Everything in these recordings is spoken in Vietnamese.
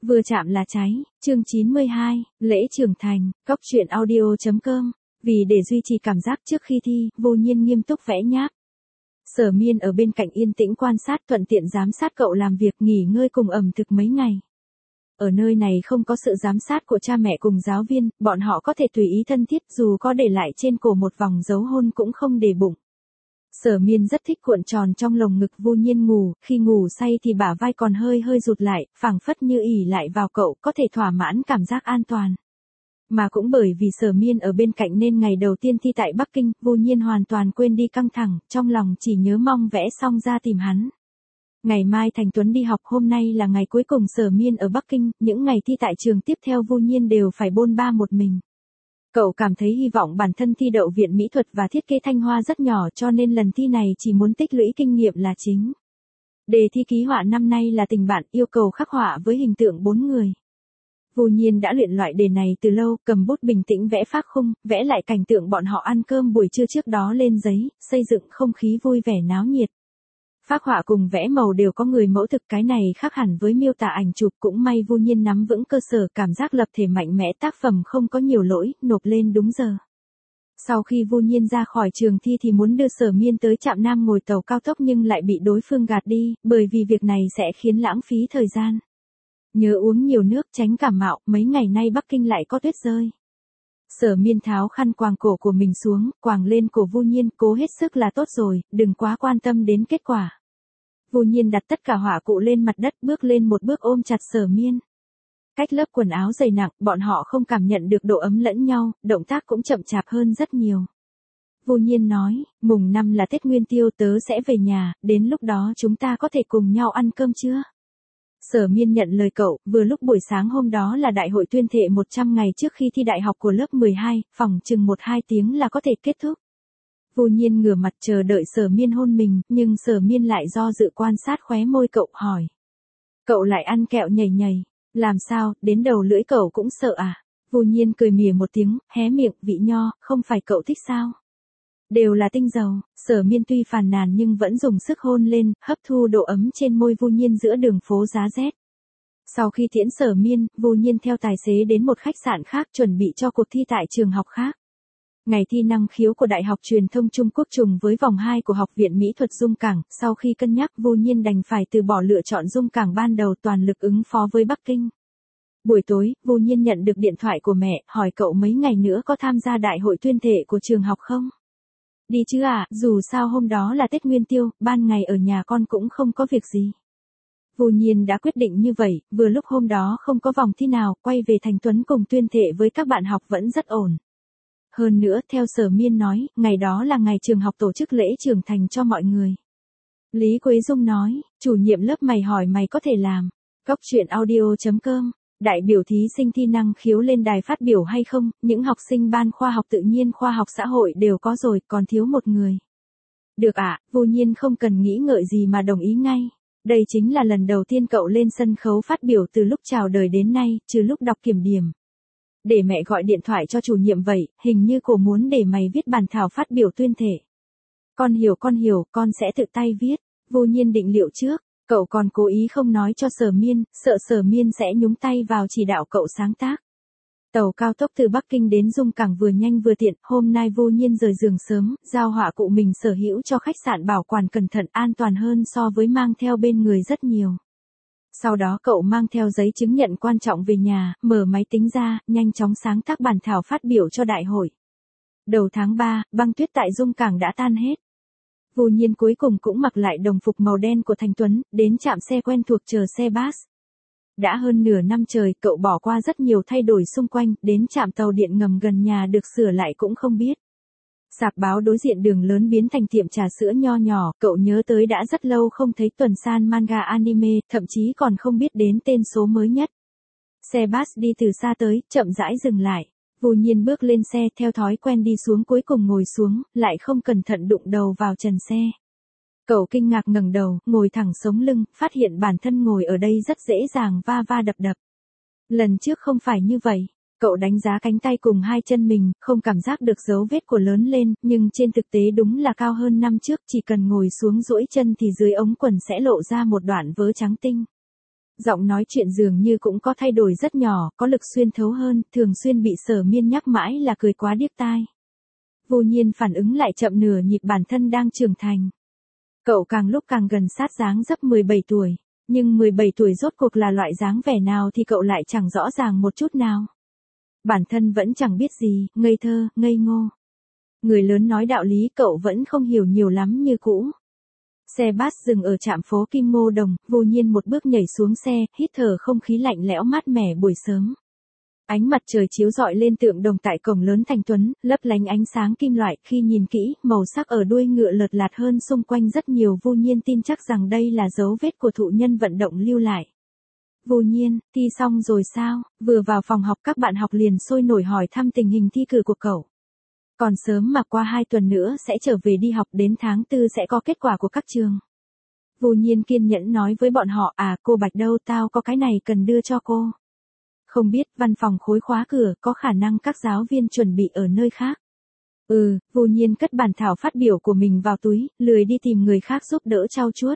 Vừa chạm là cháy, chương 92, lễ trưởng thành, Cóc truyện audio.com. Vì để duy trì cảm giác trước khi thi, Vô Nhiên nghiêm túc vẽ nháp. Sở Miên ở bên cạnh yên tĩnh quan sát, thuận tiện giám sát cậu làm việc, nghỉ ngơi cùng ẩm thực mấy ngày. Ở nơi này không có sự giám sát của cha mẹ cùng giáo viên, bọn họ có thể tùy ý thân thiết, dù có để lại trên cổ một vòng dấu hôn cũng không để bụng. Sở Miên rất thích cuộn tròn trong lồng ngực Vô Nhiên ngủ, khi ngủ say thì bả vai còn hơi rụt lại, phảng phất như ỉ lại vào cậu, có thể thỏa mãn cảm giác an toàn. Mà cũng bởi vì Sở Miên ở bên cạnh nên ngày đầu tiên thi tại Bắc Kinh, Vô Nhiên hoàn toàn quên đi căng thẳng, trong lòng chỉ nhớ mong vẽ xong ra tìm hắn. Ngày mai Thành Tuấn đi học, hôm nay là ngày cuối cùng Sở Miên ở Bắc Kinh, những ngày thi tại trường tiếp theo Vô Nhiên đều phải bôn ba một mình. Cậu cảm thấy hy vọng bản thân thi đậu Viện Mỹ thuật và Thiết kế Thanh Hoa rất nhỏ, cho nên lần thi này chỉ muốn tích lũy kinh nghiệm là chính. Đề thi ký họa năm nay là tình bạn, yêu cầu khắc họa với hình tượng 4 người. Vô Nhiên đã luyện loại đề này từ lâu, cầm bút bình tĩnh vẽ phác khung, vẽ lại cảnh tượng bọn họ ăn cơm buổi trưa trước đó lên giấy, xây dựng không khí vui vẻ náo nhiệt. Phác họa cùng vẽ màu đều có người mẫu thực, cái này khác hẳn với miêu tả ảnh chụp, cũng may Vô Nhiên nắm vững cơ sở, cảm giác lập thể mạnh mẽ, tác phẩm không có nhiều lỗi, nộp lên đúng giờ. Sau khi Vô Nhiên ra khỏi trường thi thì muốn đưa Sở Miên tới Trạm Nam ngồi tàu cao tốc nhưng lại bị đối phương gạt đi, bởi vì việc này sẽ khiến lãng phí thời gian. Nhớ uống nhiều nước tránh cảm mạo, mấy ngày nay Bắc Kinh lại có tuyết rơi. Sở Miên tháo khăn quàng cổ của mình xuống, quàng lên cổ Vô Nhiên, cố hết sức là tốt rồi, đừng quá quan tâm đến kết quả. Vô Nhiên đặt tất cả họa cụ lên mặt đất, bước lên một bước ôm chặt Sở Miên. Cách lớp quần áo dày nặng, bọn họ không cảm nhận được độ ấm lẫn nhau, động tác cũng chậm chạp hơn rất nhiều. Vô Nhiên nói, mùng 5 là Tết Nguyên Tiêu, tớ sẽ về nhà, đến lúc đó chúng ta có thể cùng nhau ăn cơm chưa? Sở Miên nhận lời cậu, vừa lúc buổi sáng hôm đó là đại hội tuyên thệ 100 ngày trước khi thi đại học của lớp 12, phòng chừng 1-2 tiếng là có thể kết thúc. Vô Nhiên ngửa mặt chờ đợi Sở Miên hôn mình, nhưng Sở Miên lại do dự quan sát khóe môi cậu, hỏi. Cậu lại ăn kẹo nhầy nhầy, làm sao, đến đầu lưỡi cậu cũng sợ à? Vô Nhiên cười mỉa một tiếng, hé miệng, vị nho, không phải cậu thích sao? Đều là tinh dầu. Sở Miên tuy phàn nàn nhưng vẫn dùng sức hôn lên, hấp thu độ ấm trên môi Vô Nhiên giữa đường phố giá rét. Sau khi tiễn Sở Miên, Vô Nhiên theo tài xế đến một khách sạn khác chuẩn bị cho cuộc thi tại trường học khác. Ngày thi năng khiếu của Đại học Truyền thông Trung Quốc trùng với vòng 2 của Học viện Mỹ thuật Dung Cảng, sau khi cân nhắc Vô Nhiên đành phải từ bỏ lựa chọn Dung Cảng ban đầu, toàn lực ứng phó với Bắc Kinh. Buổi tối, Vô Nhiên nhận được điện thoại của mẹ, hỏi cậu mấy ngày nữa có tham gia đại hội tuyên thệ của trường học không? Đi chứ à, dù sao hôm đó là Tết Nguyên Tiêu, ban ngày ở nhà con cũng không có việc gì. Vô Nhiên đã quyết định như vậy, vừa lúc hôm đó không có vòng thi nào, quay về Thành Tuấn cùng tuyên thệ với các bạn học vẫn rất ổn. Hơn nữa, theo Sở Miên nói, ngày đó là ngày trường học tổ chức lễ trưởng thành cho mọi người. Lý Quế Dung nói, chủ nhiệm lớp mày hỏi mày có thể làm. Cóc truyện audio.com. Đại biểu thí sinh thi năng khiếu lên đài phát biểu hay không, những học sinh ban khoa học tự nhiên khoa học xã hội đều có rồi, còn thiếu một người. Được ạ, Vô Nhiên không cần nghĩ ngợi gì mà đồng ý ngay. Đây chính là lần đầu tiên cậu lên sân khấu phát biểu từ lúc chào đời đến nay, trừ lúc đọc kiểm điểm. Để mẹ gọi điện thoại cho chủ nhiệm vậy, hình như cô muốn để mày viết bản thảo phát biểu tuyên thệ. Con hiểu, con sẽ tự tay viết. Vô Nhiên định liệu trước. Cậu còn cố ý không nói cho Sở Miên, sợ Sở Miên sẽ nhúng tay vào chỉ đạo cậu sáng tác. Tàu cao tốc từ Bắc Kinh đến Dung Cảng vừa nhanh vừa tiện, hôm nay Vô Nhiên rời giường sớm, giao họa cụ mình sở hữu cho khách sạn bảo quản cẩn thận, an toàn hơn so với mang theo bên người rất nhiều. Sau đó cậu mang theo giấy chứng nhận quan trọng về nhà, mở máy tính ra, nhanh chóng sáng tác bản thảo phát biểu cho đại hội. Đầu tháng 3, băng tuyết tại Dung Cảng đã tan hết. Vô Nhiên cuối cùng cũng mặc lại đồng phục màu đen của Thành Tuấn, đến trạm xe quen thuộc chờ xe bus. Đã hơn nửa năm trời, cậu bỏ qua rất nhiều thay đổi xung quanh, đến trạm tàu điện ngầm gần nhà được sửa lại cũng không biết. Sạp báo đối diện đường lớn biến thành tiệm trà sữa nho nhỏ, cậu nhớ tới đã rất lâu không thấy tuần san manga anime, thậm chí còn không biết đến tên số mới nhất. Xe bus đi từ xa tới, chậm rãi dừng lại. Vô Nhiên bước lên xe, theo thói quen đi xuống, cuối cùng ngồi xuống, lại không cẩn thận đụng đầu vào trần xe. Cậu kinh ngạc ngẩng đầu, ngồi thẳng sống lưng, phát hiện bản thân ngồi ở đây rất dễ dàng va va đập đập. Lần trước không phải như vậy. Cậu đánh giá cánh tay cùng hai chân mình, không cảm giác được dấu vết của lớn lên, nhưng trên thực tế đúng là cao hơn năm trước, chỉ cần ngồi xuống duỗi chân thì dưới ống quần sẽ lộ ra một đoạn vớ trắng tinh. Giọng nói chuyện dường như cũng có thay đổi rất nhỏ, có lực xuyên thấu hơn, thường xuyên bị Sở Miên nhắc mãi là cười quá điếc tai. Vô Nhiên phản ứng lại chậm nửa nhịp, bản thân đang trưởng thành. Cậu càng lúc càng gần sát dáng dấp 17 tuổi, nhưng 17 tuổi rốt cuộc là loại dáng vẻ nào thì cậu lại chẳng rõ ràng một chút nào. Bản thân vẫn chẳng biết gì, ngây thơ, ngây ngô. Người lớn nói đạo lý cậu vẫn không hiểu nhiều lắm như cũ. Xe bus dừng ở trạm phố Kim Ngô Đồng, Vô Nhiên một bước nhảy xuống xe, hít thở không khí lạnh lẽo mát mẻ buổi sớm. Ánh mặt trời chiếu rọi lên tượng đồng tại cổng lớn Thành Tuấn, lấp lánh ánh sáng kim loại, khi nhìn kỹ, màu sắc ở đuôi ngựa lợt lạt hơn xung quanh rất nhiều. Vô Nhiên tin chắc rằng đây là dấu vết của thụ nhân vận động lưu lại. Vô Nhiên, thi xong rồi sao? Vừa vào phòng học các bạn học liền sôi nổi hỏi thăm tình hình thi cử của cậu. Còn sớm mà, qua 2 tuần nữa sẽ trở về đi học, đến tháng 4 sẽ có kết quả của các trường. Vô Nhiên kiên nhẫn nói với bọn họ, cô Bạch đâu, tao có cái này cần đưa cho cô. Không biết, văn phòng khối khóa cửa, có khả năng các giáo viên chuẩn bị ở nơi khác. Vô Nhiên cất bản thảo phát biểu của mình vào túi, lười đi tìm người khác giúp đỡ trau chuốt.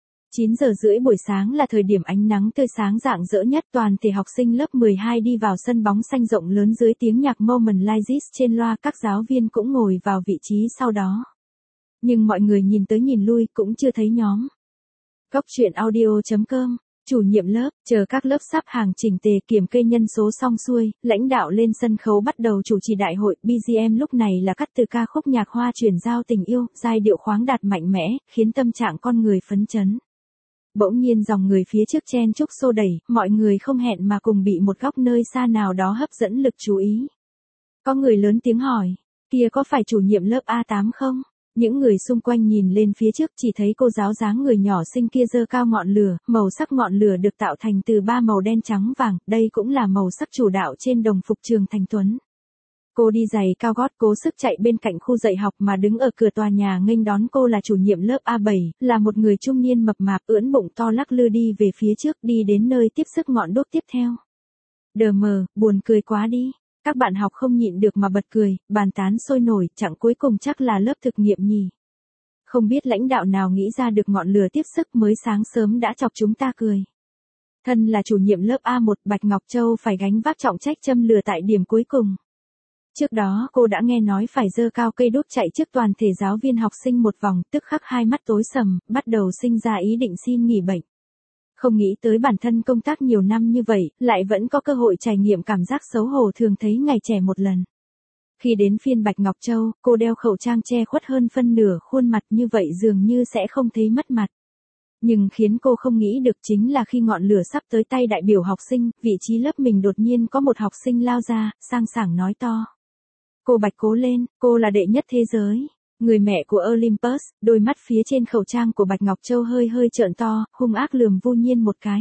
9 giờ rưỡi buổi sáng là thời điểm ánh nắng tươi sáng rạng rỡ nhất, toàn thể học sinh lớp 12 đi vào sân bóng xanh rộng lớn dưới tiếng nhạc Moment Like This trên loa, các giáo viên cũng ngồi vào vị trí sau đó. Nhưng mọi người nhìn tới nhìn lui cũng chưa thấy nhóm. Góc truyện audio.com, chủ nhiệm lớp, chờ các lớp sắp hàng chỉnh tề kiểm kê nhân số xong xuôi, lãnh đạo lên sân khấu bắt đầu chủ trì đại hội. BGM lúc này là cắt từ ca khúc nhạc Hoa chuyển giao tình yêu, giai điệu khoáng đạt mạnh mẽ, khiến tâm trạng con người phấn chấn. Bỗng nhiên dòng người phía trước chen chúc xô đẩy, mọi người không hẹn mà cùng bị một góc nơi xa nào đó hấp dẫn lực chú ý. Có người lớn tiếng hỏi, kia có phải chủ nhiệm lớp A8 không? Những người xung quanh nhìn lên phía trước chỉ thấy cô giáo dáng người nhỏ xinh kia giơ cao ngọn lửa, màu sắc ngọn lửa được tạo thành từ 3 màu đen trắng vàng, đây cũng là màu sắc chủ đạo trên đồng phục trường Thành Tuấn. Cô đi giày cao gót cố sức chạy bên cạnh khu dạy học mà đứng ở cửa tòa nhà nghênh đón cô là chủ nhiệm lớp A7, là một người trung niên mập mạp ưỡn bụng to lắc lư đi về phía trước, đi đến nơi tiếp sức ngọn đuốc tiếp theo. Đờ mờ, buồn cười quá đi. Các bạn học không nhịn được mà bật cười, bàn tán sôi nổi, chẳng cuối cùng chắc là lớp thực nghiệm nhỉ. Không biết lãnh đạo nào nghĩ ra được ngọn lửa tiếp sức mới sáng sớm đã chọc chúng ta cười. Thân là chủ nhiệm lớp A1, Bạch Ngọc Châu phải gánh vác trọng trách châm lửa tại điểm cuối cùng. Trước đó cô đã nghe nói phải giơ cao cây đuốc chạy trước toàn thể giáo viên học sinh một vòng, tức khắc hai mắt tối sầm, bắt đầu sinh ra ý định xin nghỉ bệnh. Không nghĩ tới bản thân công tác nhiều năm như vậy, lại vẫn có cơ hội trải nghiệm cảm giác xấu hổ thường thấy ngày trẻ một lần. Khi đến phiên Bạch Ngọc Châu, cô đeo khẩu trang che khuất hơn phân nửa khuôn mặt, như vậy dường như sẽ không thấy mất mặt. Nhưng khiến cô không nghĩ được chính là khi ngọn lửa sắp tới tay đại biểu học sinh, vị trí lớp mình đột nhiên có một học sinh lao ra, sang sảng nói to. Cô Bạch cố lên, cô là đệ nhất thế giới. Người mẹ của Olympus, đôi mắt phía trên khẩu trang của Bạch Ngọc Châu hơi hơi trợn to, hung ác lườm Vô Nhiên một cái.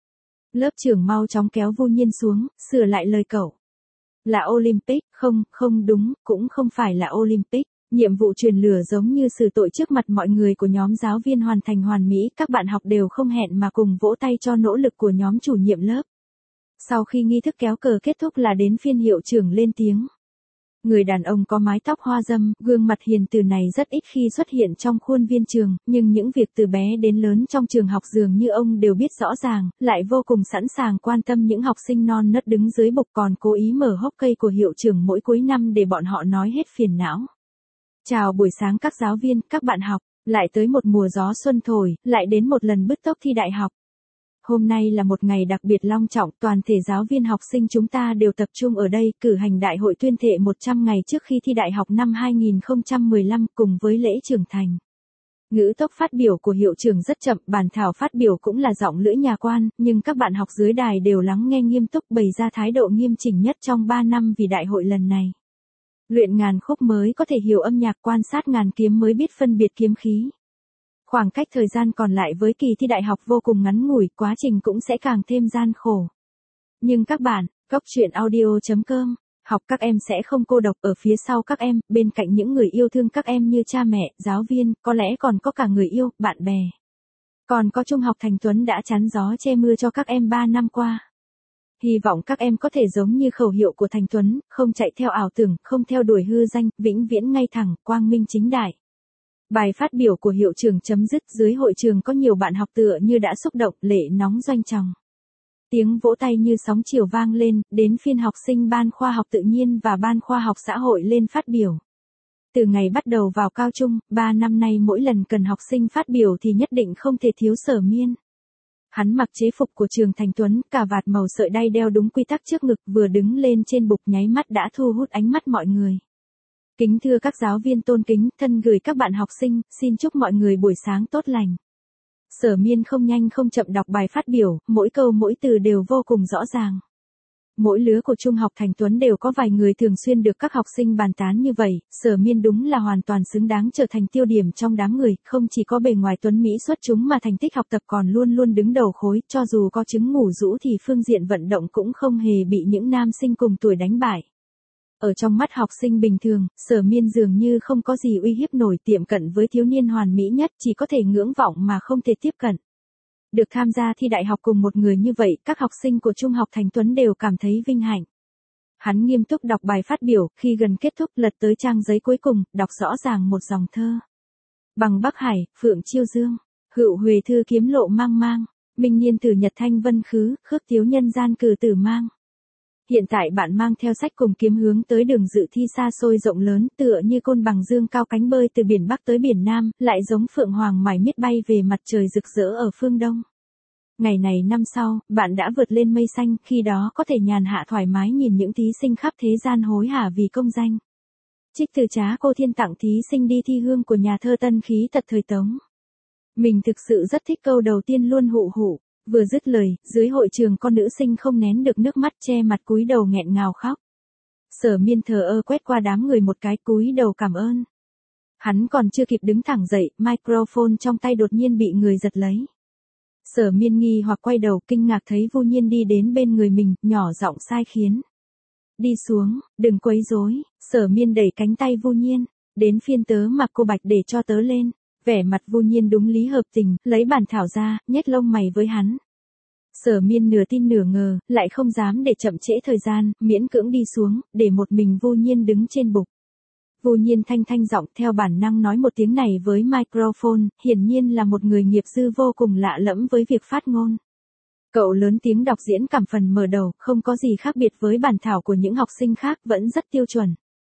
Lớp trưởng mau chóng kéo Vô Nhiên xuống, sửa lại lời cậu. Là Olympic, không đúng, cũng không phải là Olympic. Nhiệm vụ truyền lửa giống như xử tội trước mặt mọi người của nhóm giáo viên hoàn thành hoàn mỹ, các bạn học đều không hẹn mà cùng vỗ tay cho nỗ lực của nhóm chủ nhiệm lớp. Sau khi nghi thức kéo cờ kết thúc là đến phiên hiệu trưởng lên tiếng. Người đàn ông có mái tóc hoa râm, gương mặt hiền từ này rất ít khi xuất hiện trong khuôn viên trường, nhưng những việc từ bé đến lớn trong trường học dường như ông đều biết rõ ràng, lại vô cùng sẵn sàng quan tâm những học sinh non nớt đứng dưới bục, còn cố ý mở hốc cây của hiệu trưởng mỗi cuối năm để bọn họ nói hết phiền não. Chào buổi sáng các giáo viên, các bạn học, lại tới một mùa gió xuân thổi, lại đến một lần bứt tốc thi đại học. Hôm nay là một ngày đặc biệt long trọng, toàn thể giáo viên học sinh chúng ta đều tập trung ở đây, cử hành đại hội tuyên thệ 100 ngày trước khi thi đại học năm 2015 cùng với lễ trưởng thành. Ngữ tốc phát biểu của hiệu trưởng rất chậm, bản thảo phát biểu cũng là giọng lưỡi nhà quan, nhưng các bạn học dưới đài đều lắng nghe nghiêm túc, bày ra thái độ nghiêm chỉnh nhất trong 3 năm vì đại hội lần này. Luyện ngàn khúc mới có thể hiểu âm nhạc, quan sát ngàn kiếm mới biết phân biệt kiếm khí. Khoảng cách thời gian còn lại với kỳ thi đại học vô cùng ngắn ngủi, quá trình cũng sẽ càng thêm gian khổ. Nhưng các bạn, góc truyện audio.com, học các em sẽ không cô độc, ở phía sau các em, bên cạnh những người yêu thương các em như cha mẹ, giáo viên, có lẽ còn có cả người yêu, bạn bè. Còn có Trung học Thành Tuấn đã chắn gió che mưa cho các em 3 năm qua. Hy vọng các em có thể giống như khẩu hiệu của Thành Tuấn, không chạy theo ảo tưởng, không theo đuổi hư danh, vĩnh viễn ngay thẳng, quang minh chính đại. Bài phát biểu của hiệu trưởng chấm dứt, dưới hội trường có nhiều bạn học tựa như đã xúc động, lệ nóng doanh tròng. Tiếng vỗ tay như sóng chiều vang lên, đến phiên học sinh ban khoa học tự nhiên và ban khoa học xã hội lên phát biểu. Từ ngày bắt đầu vào cao trung, 3 năm nay mỗi lần cần học sinh phát biểu thì nhất định không thể thiếu Sở Miên. Hắn mặc chế phục của trường Thành Tuấn, cà vạt màu sợi đay đeo đúng quy tắc trước ngực, vừa đứng lên trên bục nháy mắt đã thu hút ánh mắt mọi người. Kính thưa các giáo viên tôn kính, thân gửi các bạn học sinh, xin chúc mọi người buổi sáng tốt lành. Sở Miên không nhanh không chậm đọc bài phát biểu, mỗi câu mỗi từ đều vô cùng rõ ràng. Mỗi lứa của Trung học Thành Tuấn đều có vài người thường xuyên được các học sinh bàn tán như vậy, Sở Miên đúng là hoàn toàn xứng đáng trở thành tiêu điểm trong đám người, không chỉ có bề ngoài tuấn mỹ xuất chúng mà thành tích học tập còn luôn luôn đứng đầu khối, cho dù có chứng ngủ rũ thì phương diện vận động cũng không hề bị những nam sinh cùng tuổi đánh bại. Ở trong mắt học sinh bình thường, Sở Miên dường như không có gì uy hiếp nổi, tiệm cận với thiếu niên hoàn mỹ nhất, chỉ có thể ngưỡng vọng mà không thể tiếp cận. Được tham gia thi đại học cùng một người như vậy, các học sinh của Trung học Thành Tuấn đều cảm thấy vinh hạnh. Hắn nghiêm túc đọc bài phát biểu, khi gần kết thúc lật tới trang giấy cuối cùng, đọc rõ ràng một dòng thơ. Bằng Bắc Hải, Phượng Chiêu Dương, Hựu Huệ Thư Kiếm Lộ Mang Mang, Minh Niên Tử Nhật Thanh Vân Khứ, Khước Tiếu Nhân Gian Cử Tử Mang. Hiện tại bạn mang theo sách cùng kiếm hướng tới đường dự thi xa xôi rộng lớn, tựa như côn bằng dương cao cánh bơi từ biển Bắc tới biển Nam, lại giống phượng hoàng mải miết bay về mặt trời rực rỡ ở phương Đông. Ngày này năm sau, bạn đã vượt lên mây xanh, khi đó có thể nhàn hạ thoải mái nhìn những thí sinh khắp thế gian hối hả vì công danh. Trích từ Trá Cô Thiên tặng thí sinh đi thi hương của nhà thơ Tân Khí Tật thời Tống. Mình thực sự rất thích câu đầu tiên luôn hụ hụ. Vừa dứt lời, dưới hội trường con nữ sinh không nén được nước mắt che mặt cúi đầu nghẹn ngào khóc. Sở Miên thờ ơ quét qua đám người một cái cúi đầu cảm ơn. Hắn còn chưa kịp đứng thẳng dậy, microphone trong tay đột nhiên bị người giật lấy. Sở Miên nghi hoặc quay đầu kinh ngạc thấy Vu Nhiên đi đến bên người mình, nhỏ giọng sai khiến. Đi xuống, đừng quấy rối. Sở Miên đẩy cánh tay Vu Nhiên. Đến phiên tớ mặc cô Bạch để cho tớ lên. Vẻ mặt Vu Nhiên đúng lý hợp tình, lấy bản thảo ra, nhếch lông mày với hắn. Sở Miên nửa tin nửa ngờ, lại không dám để chậm trễ thời gian, miễn cưỡng đi xuống, để một mình Vu Nhiên đứng trên bục. Vu Nhiên thanh thanh giọng theo bản năng nói một tiếng này với microphone, hiển nhiên là một người nghiệp dư vô cùng lạ lẫm với việc phát ngôn. Cậu lớn tiếng đọc diễn cảm phần mở đầu, không có gì khác biệt với bản thảo của những học sinh khác, vẫn rất tiêu chuẩn.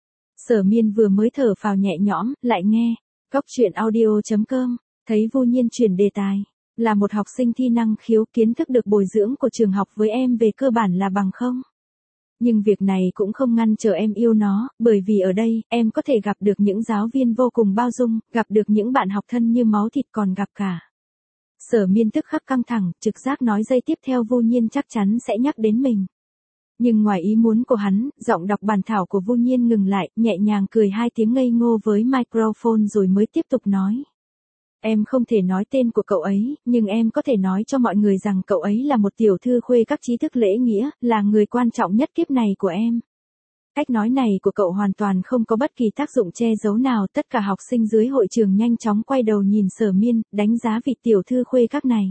Sở Miên vừa mới thở phào nhẹ nhõm, lại nghe. Cóc truyện audio.com, thấy Vu Nhiên chuyển đề tài. Là một học sinh thi năng khiếu, kiến thức được bồi dưỡng của trường học với em về cơ bản là bằng không. Nhưng việc này cũng không ngăn trở em yêu nó, bởi vì ở đây, em có thể gặp được những giáo viên vô cùng bao dung, gặp được những bạn học thân như máu thịt, còn gặp cả. Sở Miên tức khắc căng thẳng, trực giác nói giây tiếp theo Vu Nhiên chắc chắn sẽ nhắc đến mình. Nhưng ngoài ý muốn của hắn, giọng đọc bản thảo của Vu Nhiên ngừng lại, nhẹ nhàng cười hai tiếng ngây ngô với microphone rồi mới tiếp tục nói. Em không thể nói tên của cậu ấy, nhưng em có thể nói cho mọi người rằng cậu ấy là một tiểu thư khuê các trí thức lễ nghĩa, là người quan trọng nhất kiếp này của em. Cách nói này của cậu hoàn toàn không có bất kỳ tác dụng che giấu nào, tất cả học sinh dưới hội trường nhanh chóng quay đầu nhìn Sở Miên, đánh giá vị tiểu thư khuê các này.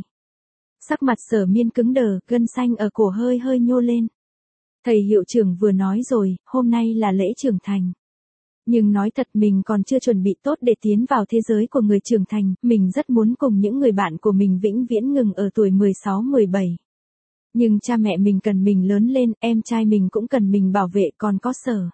Sắc mặt Sở Miên cứng đờ, gân xanh ở cổ hơi hơi nhô lên. Thầy hiệu trưởng vừa nói rồi, hôm nay là lễ trưởng thành. Nhưng nói thật mình còn chưa chuẩn bị tốt để tiến vào thế giới của người trưởng thành, mình rất muốn cùng những người bạn của mình vĩnh viễn ngừng ở tuổi 16-17. Nhưng cha mẹ mình cần mình lớn lên, em trai mình cũng cần mình bảo vệ, còn có Sở.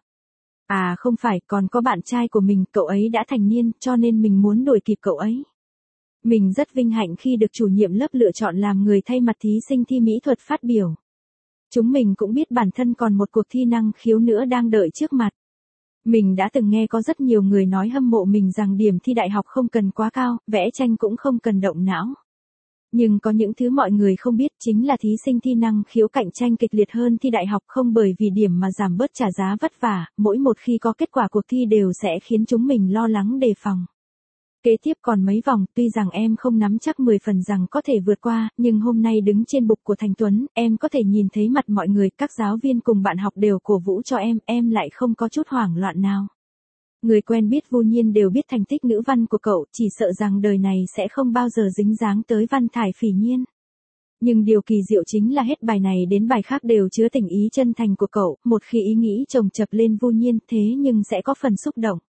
À không phải, còn có bạn trai của mình, cậu ấy đã thành niên, cho nên mình muốn đuổi kịp cậu ấy. Mình rất vinh hạnh khi được chủ nhiệm lớp lựa chọn làm người thay mặt thí sinh thi mỹ thuật phát biểu. Chúng mình cũng biết bản thân còn một cuộc thi năng khiếu nữa đang đợi trước mặt. Mình đã từng nghe có rất nhiều người nói hâm mộ mình rằng điểm thi đại học không cần quá cao, vẽ tranh cũng không cần động não. Nhưng có những thứ mọi người không biết chính là thí sinh thi năng khiếu cạnh tranh kịch liệt hơn thi đại học không bởi vì điểm mà giảm bớt trả giá vất vả, mỗi một khi có kết quả cuộc thi đều sẽ khiến chúng mình lo lắng đề phòng. Kế tiếp còn mấy vòng, tuy rằng em không nắm chắc 10 phần rằng có thể vượt qua, nhưng hôm nay đứng trên bục của Thành Tuấn, em có thể nhìn thấy mặt mọi người, các giáo viên cùng bạn học đều cổ vũ cho em lại không có chút hoảng loạn nào. Người quen biết Vu Nhiên đều biết thành tích ngữ văn của cậu, chỉ sợ rằng đời này sẽ không bao giờ dính dáng tới Văn Thải Phỉ Nhiên. Nhưng điều kỳ diệu chính là hết bài này đến bài khác đều chứa tình ý chân thành của cậu, một khi ý nghĩ chồng chập lên Vu Nhiên thế nhưng sẽ có phần xúc động.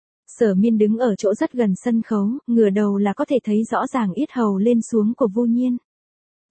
Sở Miên đứng ở chỗ rất gần sân khấu, ngửa đầu là có thể thấy rõ ràng yết hầu lên xuống của Vu Nhiên.